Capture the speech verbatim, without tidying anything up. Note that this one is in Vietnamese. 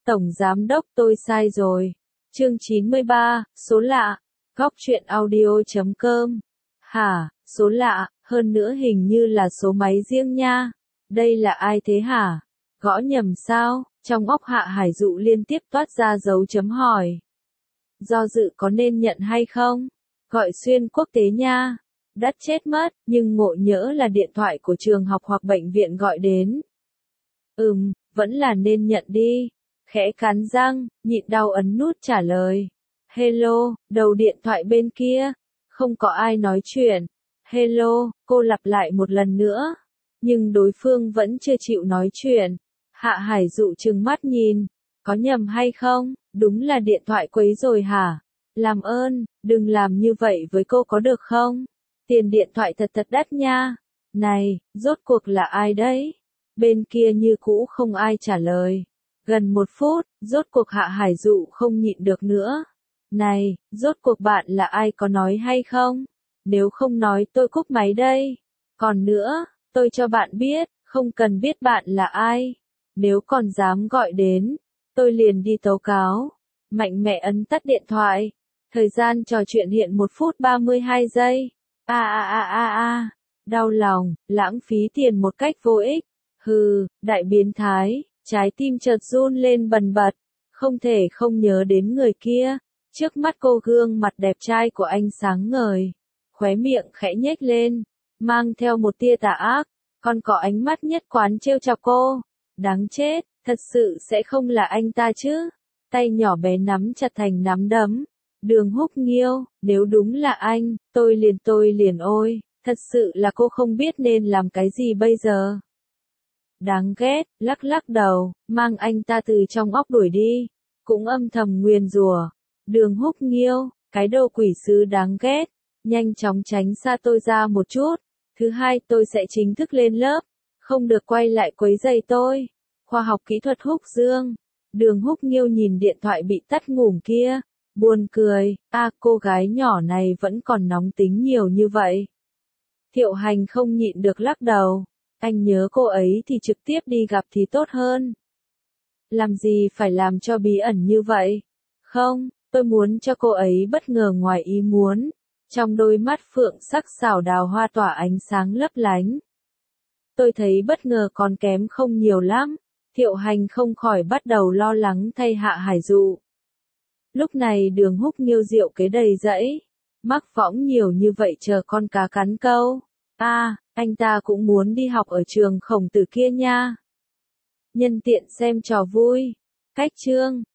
Tổng Giám đốc tôi sai rồi. Chương chín mươi ba, số lạ. Góc truyện audio chấm com. Hả, số lạ, hơn nữa hình như là số máy riêng nha. Đây là ai thế hả? Gõ nhầm sao? Trong óc Hạ Hải Dụ liên tiếp toát ra dấu chấm hỏi. Do dự có nên nhận hay không? Gọi xuyên quốc tế nha. Đắt chết mất, nhưng ngộ nhỡ là điện thoại của trường học hoặc bệnh viện gọi đến. Ừm, vẫn là nên nhận đi. Khẽ cắn răng, nhịn đau ấn nút trả lời. Hello, đầu điện thoại bên kia. Không có ai nói chuyện. Hello, cô lặp lại một lần nữa. Nhưng đối phương vẫn chưa chịu nói chuyện. Hạ Hải Dụ trừng mắt nhìn. Có nhầm hay không? Đúng là điện thoại quấy rồi hả? Làm ơn, đừng làm như vậy với cô có được không? Tiền điện thoại thật thật đắt nha. Này, rốt cuộc là ai đấy? Bên kia như cũ không ai trả lời. Gần một phút, rốt cuộc Hạ Hải Dụ không nhịn được nữa. Này, rốt cuộc bạn là ai, có nói hay không? Nếu không nói tôi cúp máy đây. Còn nữa, tôi cho bạn biết, không cần biết bạn là ai. Nếu còn dám gọi đến, tôi liền đi tố cáo. Mạnh mẽ ấn tắt điện thoại. Thời gian trò chuyện hiện một phút ba mươi hai giây. A a a a a. Đau lòng, lãng phí tiền một cách vô ích. Hừ, đại biến thái. Trái tim chợt run lên bần bật. Không thể không nhớ đến người kia. Trước mắt cô gương mặt đẹp trai của anh sáng ngời. Khóe miệng khẽ nhếch lên. Mang theo một tia tà ác. Còn có ánh mắt nhất quán trêu chọc cô. Đáng chết, thật sự sẽ không là anh ta chứ. Tay nhỏ bé nắm chặt thành nắm đấm. Đường Húc Nghiêu, nếu đúng là anh, tôi liền tôi liền ôi. Thật sự là cô không biết nên làm cái gì bây giờ. Đáng ghét, lắc lắc đầu, mang anh ta từ trong óc đuổi đi. Cũng âm thầm nguyền rủa. Đường Húc Nghiêu, cái đồ quỷ sứ đáng ghét. Nhanh chóng tránh xa tôi ra một chút. Thứ hai, tôi sẽ chính thức lên lớp. Không được quay lại quấy rầy tôi. Khoa học kỹ thuật Húc Dương. Đường Húc Nghiêu nhìn điện thoại bị tắt ngủm kia. Buồn cười, a à, cô gái nhỏ này vẫn còn nóng tính nhiều như vậy. Thiệu Hành không nhịn được lắc đầu. Anh nhớ cô ấy thì trực tiếp đi gặp thì tốt hơn. Làm gì phải làm cho bí ẩn như vậy? Không, tôi muốn cho cô ấy bất ngờ ngoài ý muốn. Trong đôi mắt phượng sắc xảo đào hoa tỏa ánh sáng lấp lánh. Tôi thấy bất ngờ còn kém không nhiều lắm. Thiệu Hành không khỏi bắt đầu lo lắng thay Hạ Hải Dụ. Lúc này Đường Húc Nghiêu rượu kế đầy dẫy. Mắc võng nhiều như vậy chờ con cá cắn câu. A, à, anh ta cũng muốn đi học ở trường Khổng Tử kia nha. Nhân tiện xem trò vui. Cách chương.